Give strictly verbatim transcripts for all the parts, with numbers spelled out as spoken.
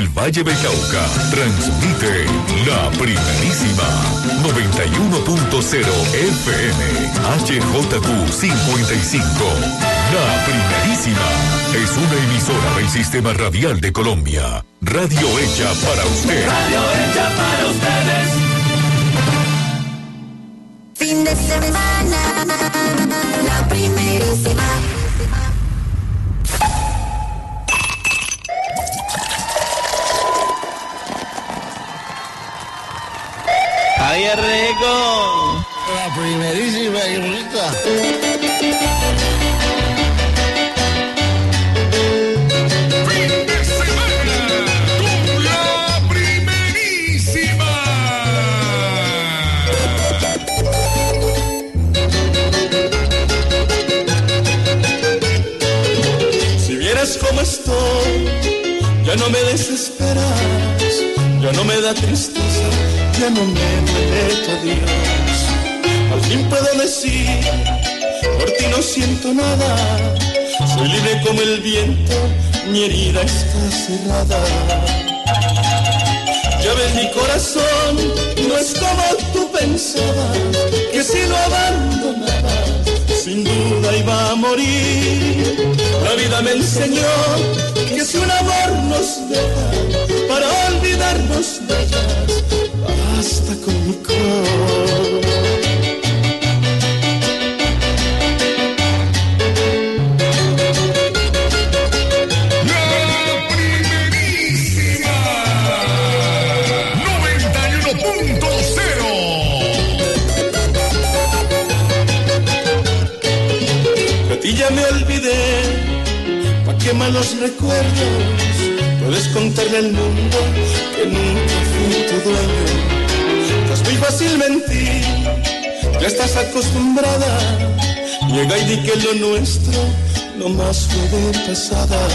el Valle del Cauca. Transmite la primerísima noventa y uno punto cero F M H J Q cincuenta y cinco. La primerísima es una emisora del Sistema Radial de Colombia. Radio hecha para usted. Radio hecha para ustedes. Fin de semana, la primerísima. ¡Ay, rico! La primerísima y rica. Fin de semana con la primerísima. Si vieras cómo estoy, ya no me desesperas, ya no me da tristeza, ya no me duele tu adiós. Al fin puedo decir, por ti no siento nada, soy libre como el viento, mi herida está cerrada. Ya ves, mi corazón no es como tú pensabas, que si lo abandonabas, sin duda iba a morir. La vida me enseñó que si un amor nos deja, para olvidarnos de ellas, basta con mi cor. Y ya me olvidé, pa' qué malos recuerdos, puedes contarle al mundo que nunca fui tu dueño. Es muy fácil mentir, ya estás acostumbrada, llega y di que lo nuestro no más fue de pasada.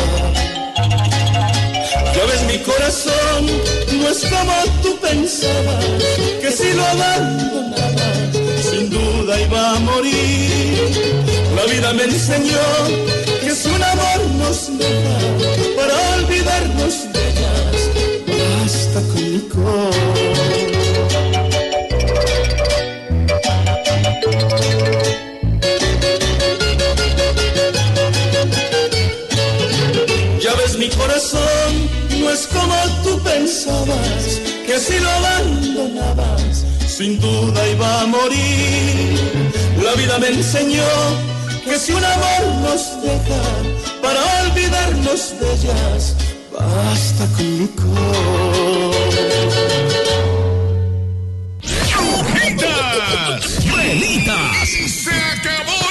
Ya ves, mi corazón no es como tú pensabas, que si lo abandonabas, sin duda iba a morir. La vida me enseñó que si un amor nos deja, para olvidarnos de ellas, basta con mi cor. Ya ves, mi corazón no es como tú pensabas, que si lo abandonabas, sin duda iba a morir. La vida me enseñó que si un amor nos deja, para olvidarnos de ellas, basta con mi cor. ¡Agujitas! ¡Velitas! ¡Se acabó